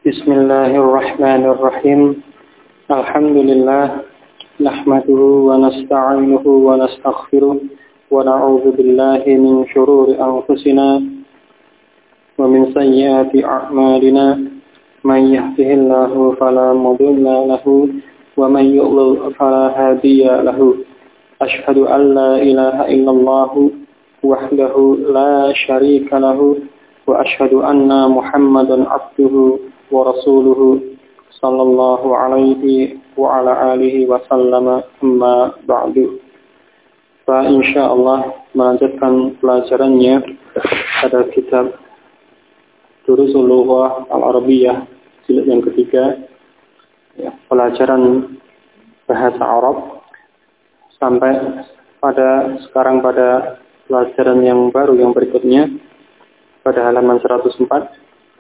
Bismillahirrahmanirrahim. Alhamdulillah. Nahmaduhu wa nasta'inuhu wa nastaghfiruh. Wa na'udzu billahi min syururi anfusina wa min sayyiati a'malina. Man yahdihillahu fala mudilla lahu wa man yudlil fala hadiya lahu. Asyhadu an la ilaha illallah wahdahu la syarika lahu wa asyhadu anna Muhammadan abduhu wa rasuluhu sallallahu alaihi wa ala alihi wa sallama amma ba'du. Fa insyaallah melanjutkan pelajarannya pada kitab Durusul Lughah Al-Arabiyyah jilid yang ketiga, pelajaran bahasa Arab, sampai pada pelajaran yang baru yang berikutnya pada halaman 104.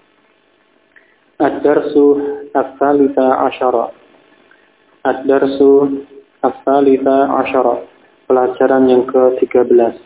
Ad-darsu ats-tsalitsah asyara. Ad-darsu ats-tsalitsah asyara. Pelajaran yang ke-13.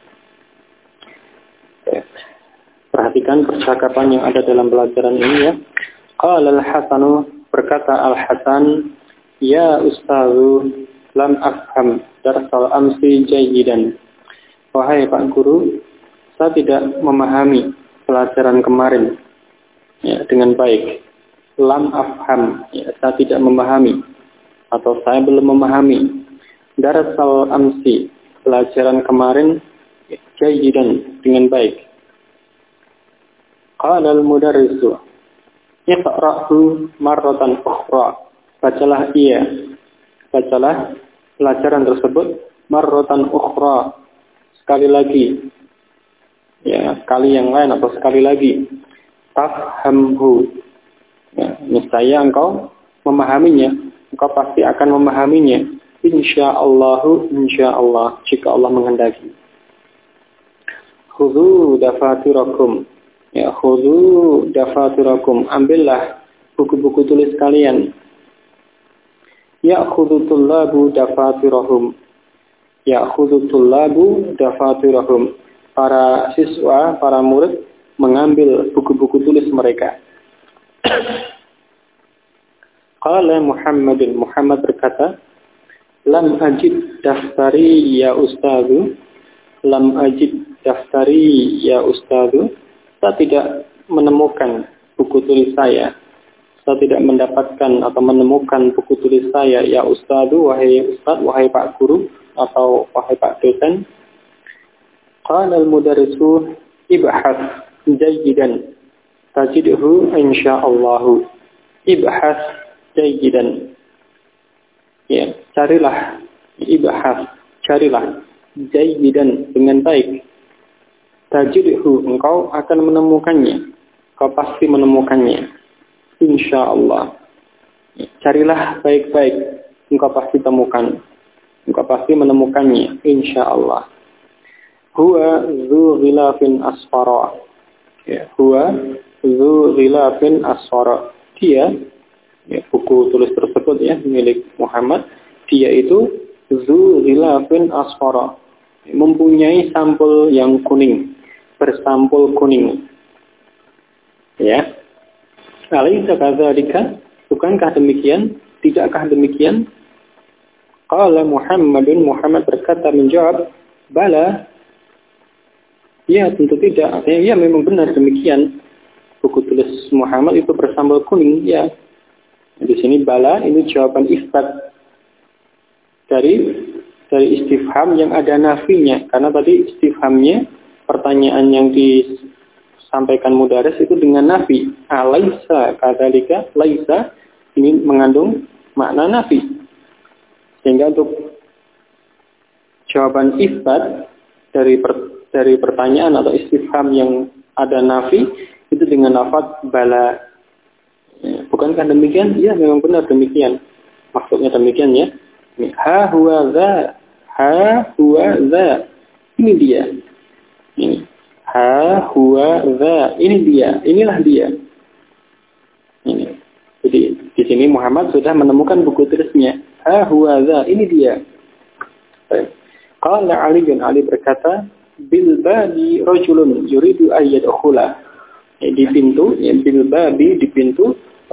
Perhatikan percakapan yang ada dalam pelajaran ini ya. Qala al-Hasanu, berkata Al-Hasan, ya ustazu lam afham darsal amsi jayyidan. Wahai Pak Guru, saya tidak memahami pelajaran kemarin dengan baik. Lam afham, saya tidak memahami atau saya belum memahami. Darsal amsi, pelajaran kemarin jayyidan, dengan baik. Qala al-mudarrisu, iqra'hu marratan ukhra. Bacalah pelajaran tersebut marratan ukhra, sekali lagi. Kali yang lain atau sekali lagi. Tafhamhu, niscaya engkau memahaminya, engkau pasti akan memahaminya. Insyaallahu, insyaallah, jika Allah menghendaki. Khudhu dafatirakum, khudhu dafatirakum, ambillah buku-buku tulis kalian. Ya'khudhu tullabu dafatirahum, ya'khudhu tullabu dafatirahum, para siswa, para murid mengambil buku-buku tulis mereka. Qala Muhammadun, Muhammad berkata, lam ajid daftari ya ustazu, lam ajid daftari ya ustazu, saya tidak menemukan buku tulis saya tidak mendapatkan atau menemukan buku tulis saya ya ustazu, wahai ustaz, wahai Pak Guru atau wahai Pak dosen. Qala al-mudarrisu ibhas jayyidan tajidhu insyaallah. Ibhas jayyidan, carilah, ibhas, carilah, jayyidan, dengan baik. Tajidhu, engkau akan menemukannya, kau pasti menemukannya, insyaallah. Carilah baik-baik, engkau pasti temukan, engkau pasti menemukannya, insyaallah. Huwa dzu ghilafin asfara. Huwa dzu ghilafin asfara. Dia, buku tulis tersebut milik Muhammad, dia itu dzu ghilafin asfara, mempunyai sampul yang kuning, bersampul kuning. Alaysa kadzalika, bukankah demikian? Tidakkah demikian? Qala Muhammadun, Muhammad berkata, menjawab, bala. Ya, tentu tidak. Ya, memang benar demikian. Buku tulis Muhammad itu bersampul kuning, ya. Di sini bala, ini jawaban isbat dari istifham yang ada nafinya. Karena tadi istifhamnya, pertanyaan yang disampaikan mudaris itu dengan nafi. Laisa kadzalika, laisa ini mengandung makna nafi. Sehingga untuk jawaban isbat dari pertanyaan atau istifham yang ada nafi itu dengan lafaz bala. Bukankah demikian? Ya, memang benar demikian. Maksudnya demikian ya. Ha huwa za, ha huwa za, ini dia. Ini ha huwa za, ini dia, inilah dia. Ini. Jadi di sini Muhammad sudah menemukan buku tulisnya. Ha huwa za, ini dia. Qala Ali berkata, bil babi rajulun yuridu ayyadkhula. Di pintu, bil babi, di pintu,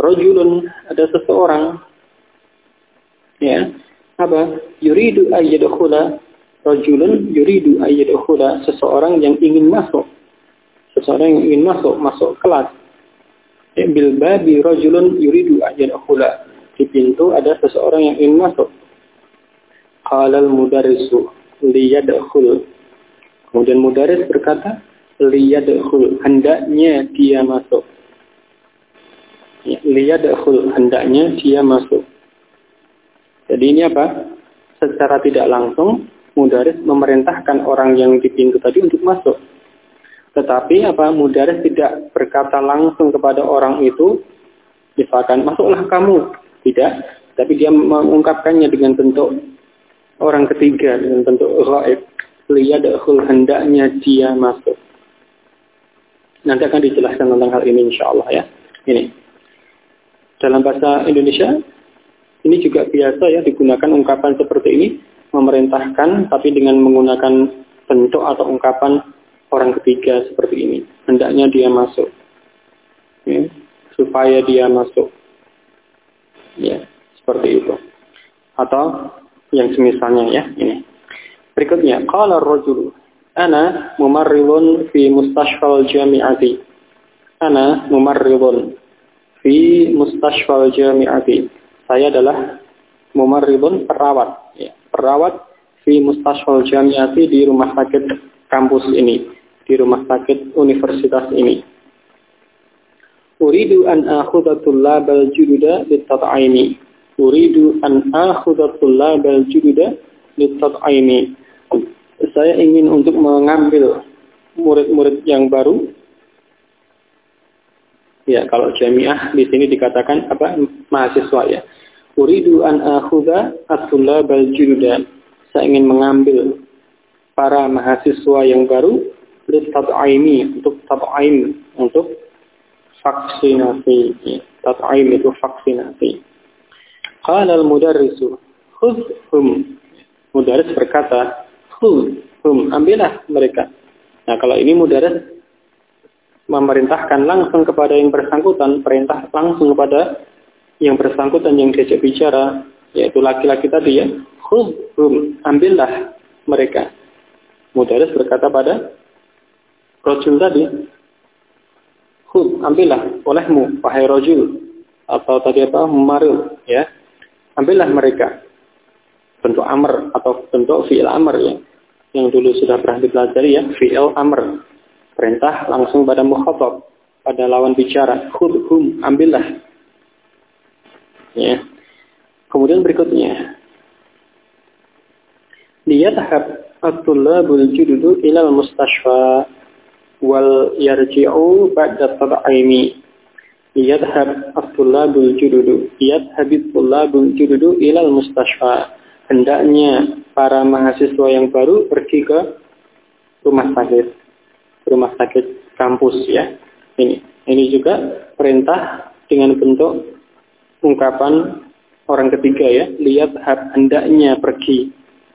Rajulun, ada seseorang, ya, apa? Yuridu ayyadkhula, rajulun yuridu ayyadkhula, seseorang yang ingin masuk. Seseorang yang ingin masuk kelas. Ya, bil babi rajulun yuridu ayyadkhula. Di pintu ada seseorang yang ingin masuk. Qala al-mudarrisu liyadkhul. Kemudian mudarris berkata, liyadkhul, hendaknya dia masuk. Ya, liyadkhul, hendaknya dia masuk. Jadi ini apa? Secara tidak langsung mudarris memerintahkan orang yang di pintu tadi untuk masuk. Tetapi apa? Mudarris tidak berkata langsung kepada orang itu, misalkan masuklah kamu. Tidak, tapi dia mengungkapkannya dengan bentuk orang ketiga, dengan bentuk ghaib. Liyadkhul, hendaknya dia masuk. Nanti akan dijelaskan tentang hal ini insyaallah ya. Ini. Dalam bahasa Indonesia, ini juga biasa ya digunakan ungkapan seperti ini, memerintahkan tapi dengan menggunakan bentuk atau ungkapan orang ketiga seperti ini. Hendaknya dia masuk. Ya, supaya dia masuk. Ya, seperti itu. Atau yang semisalnya ya, ini. Berikutnya, qala ar-rajulu, ana mumarridun fi mustashfal jami'ati. Ana mumarridun fi mustashfal jami'ati. Saya adalah mumarridun, perawat. Ya, perawat fi mustashfal jami'ati, di rumah sakit kampus ini, di rumah sakit universitas ini. Uridu an akhudha tullabal jududa lit-tat'aimi. Uridu an akhudha tullabal jududa lit-tat'aimi. Saya ingin untuk mengambil murid-murid yang baru. Ya, kalau jamiah di sini dikatakan apa? Mahasiswa ya. Uridu an akhudha at-tullabal jududa. Saya ingin mengambil para mahasiswa yang baru lit-tat'aimi, untuk tat'aim, untuk vaksinasi. Tat'aim itu vaksinasi. Qala al-mudarrisu khudhum. Mudarris berkata, khudhum, ambillah mereka. Nah, kalau ini mudarris memerintahkan langsung kepada yang bersangkutan, perintah langsung kepada yang bersangkutan yang diajak bicara, yaitu laki-laki tadi ya. Khudhum, ambillah mereka. Mudarris berkata pada rajul tadi, ambillah olehmu, wahai rajul, atau tadi apa, maril, ya, ambillah mereka. Bentuk amr atau bentuk fi'il amr ya, yang dulu sudah pernah dipelajari ya, fi'il amr, perintah langsung pada mukhatab, pada lawan bicara. Khudhum, ambillah. Ya. Kemudian berikutnya, liyadhhab at-tullabul jududu ilal mustashfa wal yarji'u ba'da tad'aimi. Yadhhab at-tullabul jududu, yadhhabit tullabul jududu ilal mustashfa. Hendaknya para mahasiswa yang baru pergi ke rumah sakit kampus ya. Ini juga perintah dengan bentuk ungkapan orang ketiga ya. Liyadhhab, hendaknya pergi.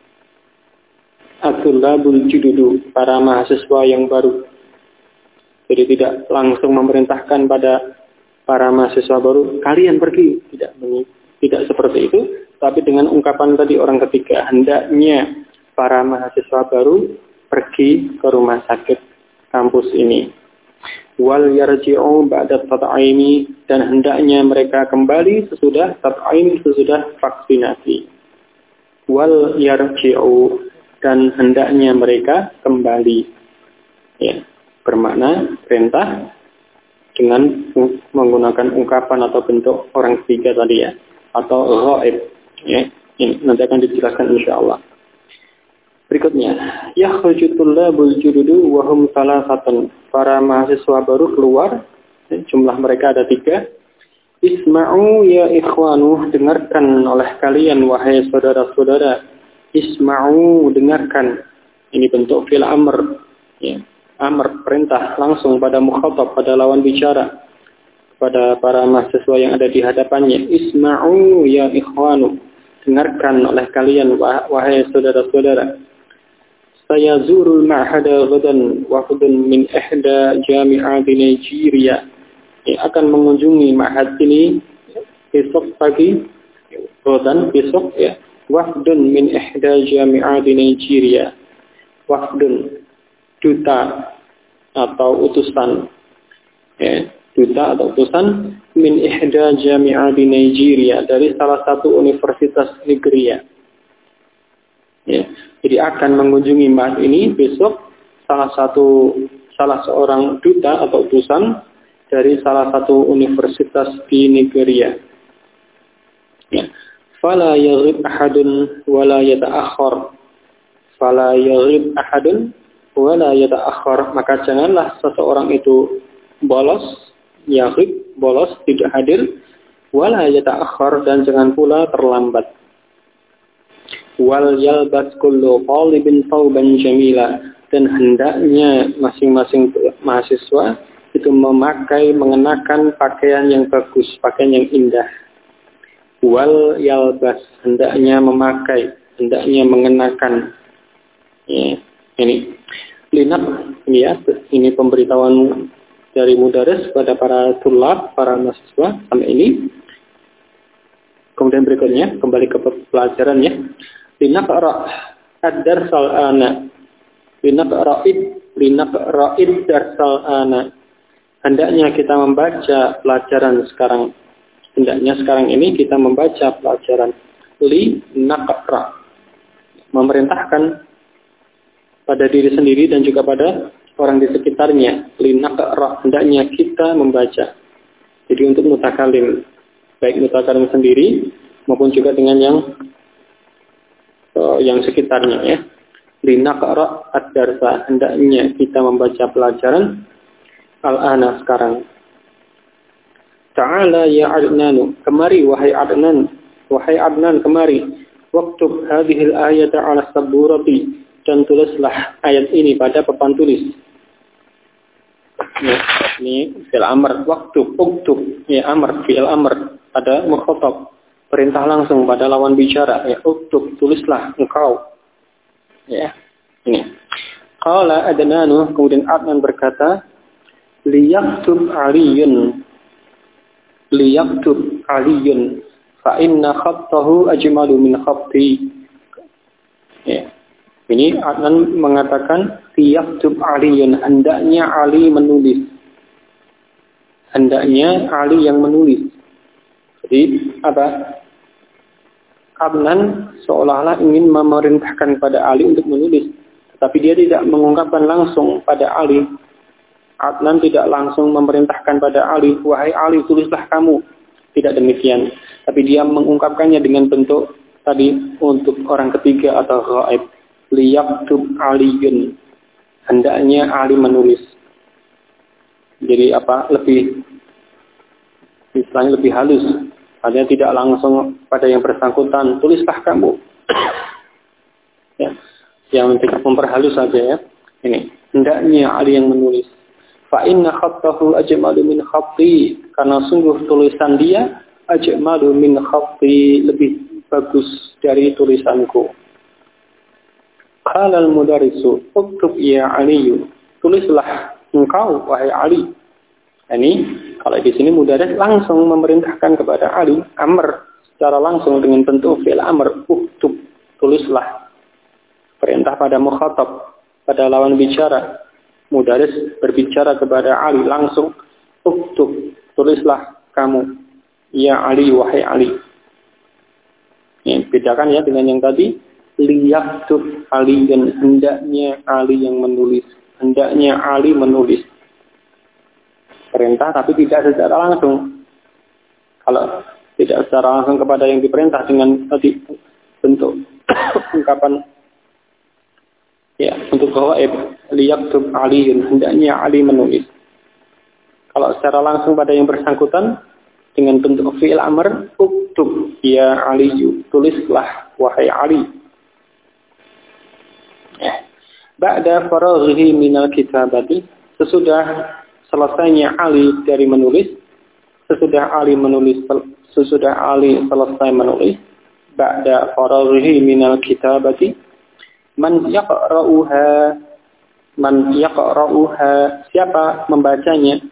At-tullabul jududu, para mahasiswa yang baru. Jadi tidak langsung memerintahkan pada para mahasiswa baru, kalian pergi. Tidak seperti itu. Tapi dengan ungkapan tadi orang ketiga, hendaknya para mahasiswa baru pergi ke rumah sakit kampus ini. Wal yarji'u ba'da tat'aimi, dan hendaknya mereka kembali sesudah tat'aim, sesudah vaksinasi. Wal yarji'u, dan hendaknya mereka kembali. Ya. Bermakna perintah dengan menggunakan ungkapan atau bentuk orang ketiga tadi ya, atau ghaib ya. Ini nanti akan dijelaskan insyaallah. Berikutnya, yakhruju tullabul jududu wa hum salasatun. Para mahasiswa baru keluar, jumlah mereka ada 3. Isma'u ya ikhwanu, dengarkan oleh kalian wahai saudara-saudara. Isma'u, dengarkan. Ini bentuk fi'il amr ya. Amr, perintah langsung pada mukhatab, pada lawan bicara, pada para mahasiswa yang ada di hadapannya. Isma'u ya ikhwanu, dengarkan oleh kalian wahai saudara-saudara. Saya zurul ma'hada ghadan wafdun min ihda jami'ati Nigeria. akan mengunjungi ma'had ini besok pagi, dan besok ya, wafdun min ihda jami'ati Nigeria. Wafdun, duta atau utusan, ya, duta atau utusan min ihda jami'ati Nigeria, dari salah satu universitas Nigeria. Ya, jadi akan mengunjungi ma'had ini besok salah seorang duta atau utusan dari salah satu universitas di Nigeria. Ya. Fala yaghib ahadun wala yata'akhkhar. Fala yaghib ahadun wala yata'akhkhar. Maka janganlah seseorang itu bolos, yaghib, bolos, tidak hadir, wala yata'akhkhar, dan jangan pula terlambat. Wal yalbas kullu talibin thawban jamila, dan hendaknya masing-masing mahasiswa itu mengenakan pakaian yang bagus, pakaian yang indah. Wal yalbas, hendaknya mengenakan. Ya, ini linak, ini ya, ini pemberitahuan dari mudaris pada para tulab, para mahasiswa sampai ini. Kemudian berikutnya kembali ke pelajarannya. Linaqra ad-darsal ana. Linaqra'id darsal ana. Hendaknya kita membaca pelajaran sekarang. Hendaknya sekarang ini kita membaca pelajaran. Li naqra, memerintahkan pada diri sendiri dan juga pada orang di sekitarnya. Li naqra, hendaknya kita membaca. Jadi untuk mutakalim, baik mutakalim sendiri maupun juga dengan yang sekitarnya, ya. Li naqra ad-darsa, hendaknya kita membaca pelajaran al-ana sekarang. Ta'ala ya Adnan, kemari wahai Adnan, kemari. Waktub hadhil ayata ala saburati, dan tulislah ayat ini pada papan tulis. Ya, ini fi'il amr, waktub, uktub, ya amr, fi'il amr, pada mukhatab, perintah langsung pada lawan bicara, ya uktub, tulislah engkau. Ya, ini. Qala Adnanu, kemudian Adnan berkata, liyaktub aliyun fa inna khattahu ajmalu min khatti. Ya. Ini Adnan mengatakan liyaktub aliyun, hendaknya Ali menulis. Hendaknya Ali yang menulis. Jadi apa? Adnan seolah-olah ingin memerintahkan kepada Ali untuk menulis, tetapi dia tidak mengungkapkan langsung pada Ali. Adnan tidak langsung memerintahkan pada Ali, wahai Ali, tulislah kamu. Tidak demikian. Tapi dia mengungkapkannya dengan bentuk tadi untuk orang ketiga atau ghaib. Liyaktub aliyun. Hendaknya Ali menulis. Jadi apa? Istilahnya lebih halus. Artinya tidak langsung pada yang bersangkutan, tulislah kamu. Ya. Yang tidak memperhalus saja, ya. Ini. Hendaknya Ali yang menulis. Fa inna khattahu ajmalu min khatti, karena sungguh tulisan dia ajmalu min khatti, lebih bagus dari tulisanku. Qala al-mudarrisu uktub ya Ali, tulislah engkau wahai Ali. Ini kalau di sini mudarris langsung memerintahkan kepada Ali, amr secara langsung dengan bentuk fi'il amr, uktub, tulislah. Perintah pada mukhatab, pada lawan bicara. Mudarris berbicara kepada Ali langsung, uktub, tulislah kamu, ya Ali, wahai Ali. Ini bedakan ya dengan yang tadi, liyaktub Ali, dan hendaknya Ali yang menulis. Hendaknya Ali menulis. Perintah tapi tidak secara langsung. Kalau tidak secara langsung kepada yang diperintah dengan tadi bentuk ungkapan, ya, untuk ghaib, liyaktub aliyun, hendaknya Ali menulis. Kalau secara langsung pada yang bersangkutan dengan bentuk fi'il amr, uktub ya Aliyu, tulislah wahai Ali. Ba'da faraghihi minal kitabati, sesudah selesainya Ali dari menulis, sesudah Ali selesai menulis, ba'da faraghihi minal kitabati, man yaqra'uha, siapa membacanya,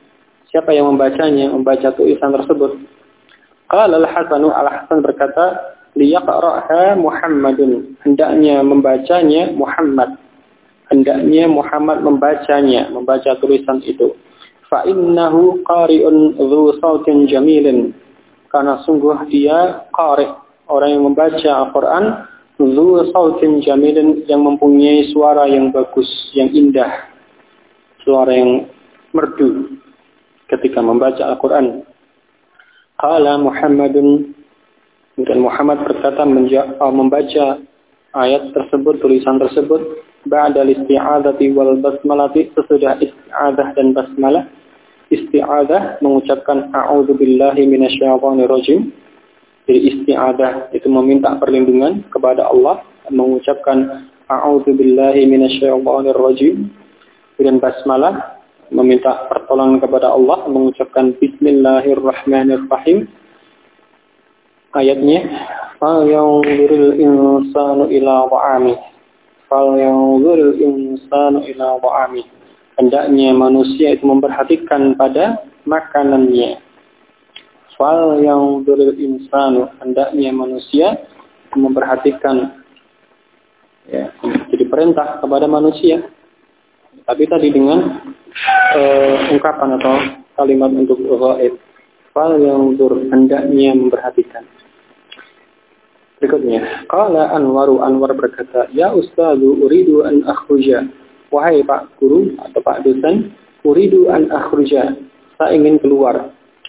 Siapa yang membacanya, membaca tulisan tersebut? Qala Al-Hasan berkata, liyaqra'ha Muhammadun. Hendaknya membacanya Muhammad. Hendaknya Muhammad membacanya, membaca tulisan itu. Fa innahu qari'un dzu sautin jamilin. Karena sungguh dia qari', orang yang membaca Al-Qur'an, dzu sautin jamilin, yang mempunyai suara yang bagus, yang indah. Suara yang merdu ketika membaca Al-Qur'an. Qala Muhammadun, dan Muhammad berkata membaca ayat tersebut, tulisan tersebut, ba'da isti'adzati wal basmalati, sesudah isti'adzah dan basmalah. Isti'adzah mengucapkan a'udzu billahi minasyaitonir rajim. Jadi isti'adzah itu meminta perlindungan kepada Allah, mengucapkan a'udzu billahi minasyaitonir rajim. Dan basmalah meminta pertolongan kepada Allah, mengucapkan bismillahirrahmanirrahim. Ayatnya, falyanzuril insanu ila ta'amih. Falyanzuril insanu ila ta'amih. Hendaknya manusia itu memperhatikan pada makanannya. Falyanzuril insanu. Hendaknya manusia memperhatikan. Ya, jadi perintah kepada manusia. Tapi tadi dengan ungkapan atau kalimat untuk ghaib. Falyanzur, hendaknya memperhatikan. Berikutnya, qala Anwar berkata, ya ustazu uridu an akhruja. Wahai Pak Guru atau Pak dosen, uridu an akhruja. Saya ingin keluar.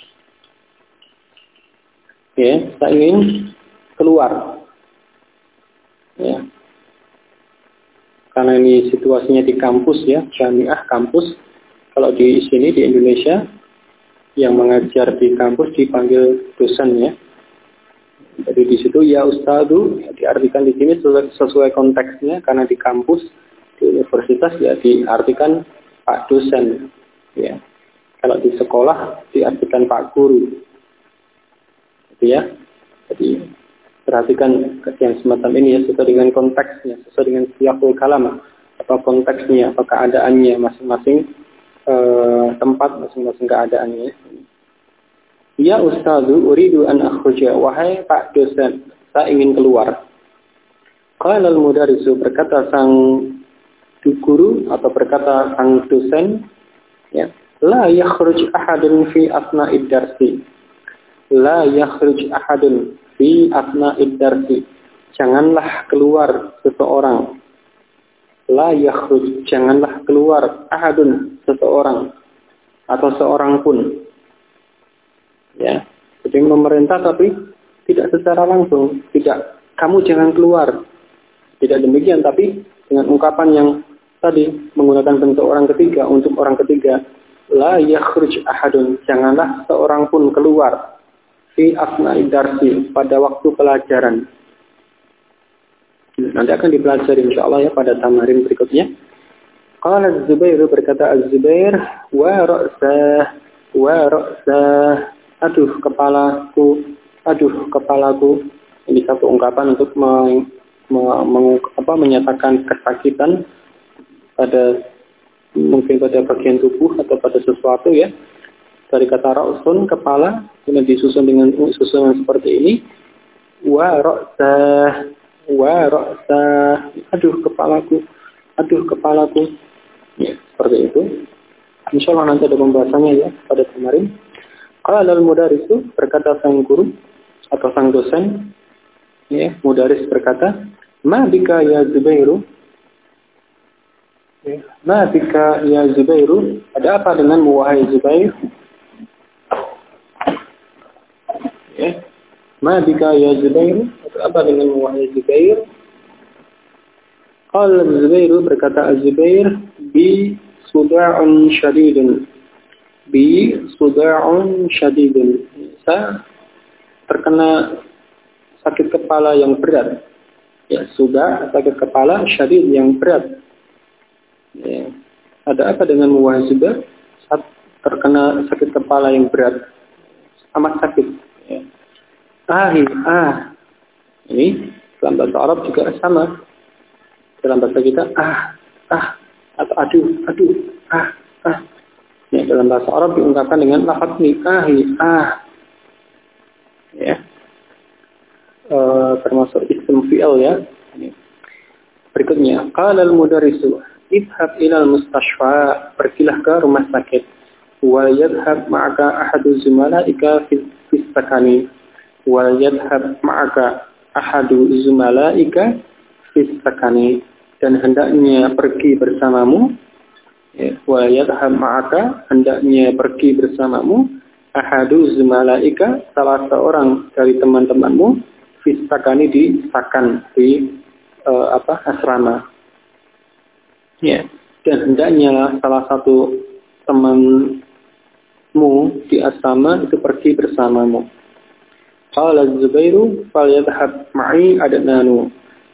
Ya, saya ingin keluar. Ya. Karena ini situasinya di kampus ya, jamiah kampus. Kalau di sini di Indonesia, yang mengajar di kampus dipanggil dosen ya. Jadi di situ ya ustadu ya, diartikan di sini sesuai konteksnya, karena di kampus di universitas ya diartikan Pak dosen ya. Kalau di sekolah diartikan Pak guru. Gitu ya. Jadi perhatikan yang semacam ini ya, sesuai dengan konteksnya, sesuai dengan siyaqul kalam atau konteksnya atau keadaannya masing-masing tempat, masing-masing keadaannya. Ya ustazu uridu an akhruja. Wahai Pak dosen, saya ingin keluar. Qala al-mudarrisu, berkata sang guru atau berkata sang dosen, ya, la yakhruj ahadun fi asna'id darsi. La yakhruj ahadun fi asna'id darsi. Janganlah keluar seseorang. La yakhruj, janganlah keluar ahadun, seseorang atau seorang pun. Ya, jadi memerintah tapi tidak secara langsung, tidak kamu jangan keluar. Tidak demikian, tapi dengan ungkapan yang tadi menggunakan bentuk orang ketiga untuk orang ketiga. La yakhruj ahadun, janganlah seorang pun keluar fi asna'i darsi, pada waktu pelajaran. Nanti akan dipelajari insyaallah ya pada tamarin berikutnya. Qala Az-Zubair, berkata Az-Zubair, wa ra'sah, aduh kepalaku. Ini satu ungkapan untuk menyatakan kesakitan mungkin pada bagian tubuh atau pada sesuatu ya. Dari kata ra'sun, kepala, kemudian disusun dengan susunan seperti ini. Wa ra'sah, aduh kepalaku. Ya, seperti itu. Insyaallah nanti ada pembahasannya ya pada kemarin. Qala al-mudarrisu, berkata sang guru atau sang dosen, ya, mudarris berkata, ma bika ya Zubairu? Ya, ma bika ya Zubairu? Ada apa denganmu wahai Zubair? Ya. Ma bika ya Zubairu? Ada apa denganmu wahai Zubair? Qala Zubairu, berkata Az-Zubair, bi suda'un syadidun. Bi suda'un syadidun. Saya terkena sakit kepala yang berat. Ya, sudah sakit kepala syadid yang berat. Ya. Ada apa dengan wahai Zubair? Saya terkena sakit kepala yang berat. Amat sakit. Ya. Ini dalam bahasa Arab juga sama. Dalam bahasa kita atau aduh. Ya, dalam bahasa Arab diungkapkan dengan lafaz nikah. Ya. Termasuk isim fi'il ya. Berikutnya, qala al-mudarrisu idhab ila al-mustashfa, pergilah ke rumah sakit. Wa yadhhab ma'aka ahadu zumalaika fi sakani. Wa yadhhab ma'aka ahadu zumalaika fi sakani, dan hendaknya pergi bersamamu. Wa yadhhab ma'aka, hendaknya pergi bersamamu ahadu zumalaika, salah seorang dari teman-temanmu fi sakani, di sakan, di asrama. Ya, dan hendaknya salah satu temanmu di asrama itu pergi bersamamu. Qala Zubairu falyadhhab ma'i adnanu.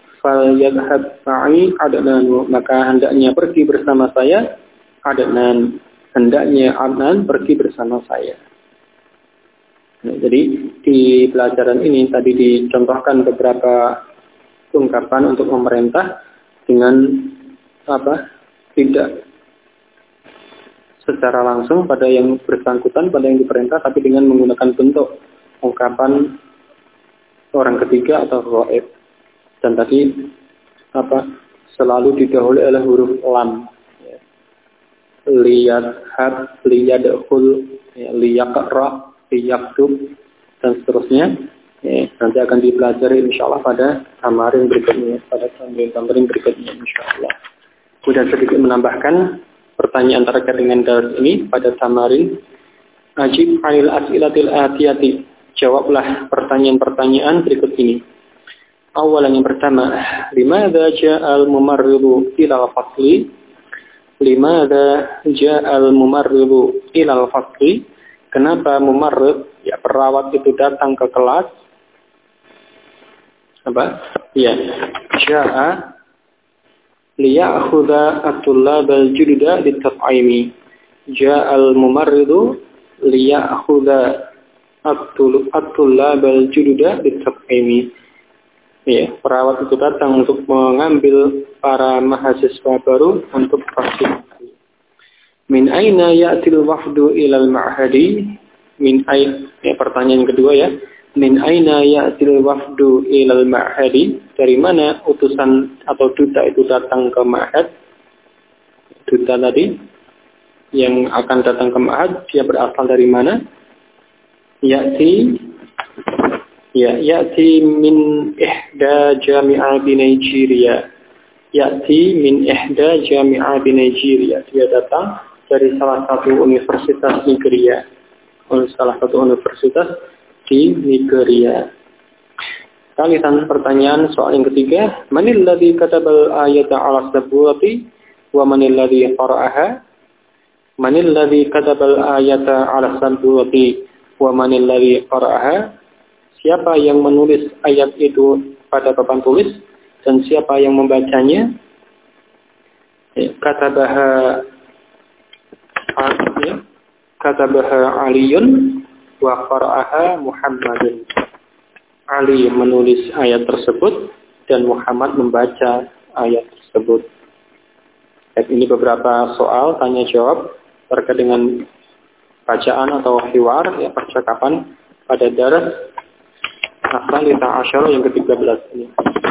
Maka hendaknya pergi bersama saya Adnan. Hendaknya Adnan pergi bersama saya. Nah, jadi di pelajaran ini tadi dicontohkan beberapa ungkapan untuk memerintah dengan tidak secara langsung pada yang bersangkutan, pada yang diperintah, tapi dengan menggunakan bentuk ungkapan orang ketiga atau ghaib. Dan tadi selalu didahului oleh huruf lam. Liyadhab, liyadkhul, liyaqra, liyaktub, dan seterusnya. Nanti akan dipelajari insyaallah pada tamarin berikutnya, pada tamarin berikutnya insyaallah. Kemudian sedikit menambahkan pertanyaan terkait dengan daras ini pada tamarin. Ajib 'anil as'ilatil atiyati. Jawablah pertanyaan-pertanyaan berikut ini. Awalan, yang pertama, limadza ja'al mumarridu ila al-fasli? Limadza ja'al mumarridu ila al-fasli? Kenapa mumarrid, ya perawat itu datang ke kelas? Ya, ja'a liya'khudha at-tullab al-jududa lit-tat'imi. Ja'al mumarridu liya'khudha at-tullab al-jududa lit-tat'imi. Ya, perawat itu datang untuk mengambil para mahasiswa baru untuk vaksinasi. Min aina ya'til wafdu ilal ma'hadi? Pertanyaan kedua ya. Min aina ya'til wafdu ilal ma'hadi? Dari mana utusan atau duta itu datang ke ma'had? Duta tadi yang akan datang ke ma'had, dia berasal dari mana? Ya'ti min ihda jami'a di Nigeria. Ya'ti min ihda jami'a di Nigeria. Dia datang dari salah satu universitas Nigeria. Salah satu universitas di Nigeria. Kalian pertanyaan soal yang ketiga. Manil ladzi katabal ayata 'ala saburati wa manil ladzi qara'aha? Manil ladzi katabal ayata 'ala saburati wa manil ladzi qara'aha? Siapa yang menulis ayat itu pada papan tulis dan siapa yang membacanya? Katabaha Aliyun wa qara'aha Muhammadun. Ali menulis ayat tersebut dan Muhammad membaca ayat tersebut. Ini beberapa soal tanya jawab terkait dengan bacaan atau hiwar, ya, percakapan pada daras Asalita Asyara yang ke-13 ini.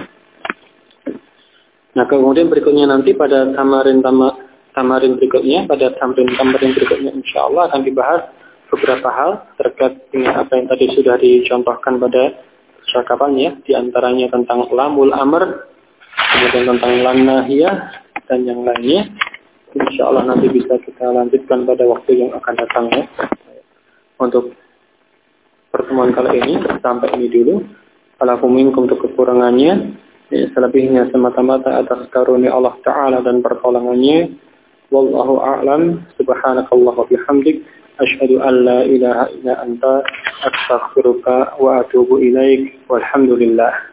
Nah, kemudian berikutnya nanti pada tamarin berikutnya, pada tamarin berikutnya insyaallah akan dibahas beberapa hal terkait dengan apa yang tadi sudah dicontohkan pada percakapannya, di antaranya tentang lamul amr, kemudian tentang lam nahiyah dan yang lainnya. Insyaallah nanti bisa kita lanjutkan pada waktu yang akan datang ya. Untuk pertemuan kali ini sampai ini dulu. Alakum minkum untuk kekurangannya, selebihnya semata-mata atas karunia Allah Ta'ala dan pertolongannya. Wallahu a'lam. Subhanakallah wa bihamdik, asyhadu an la ilaha illa anta, astaghfiruka wa atubu ilaik. Walhamdulillah.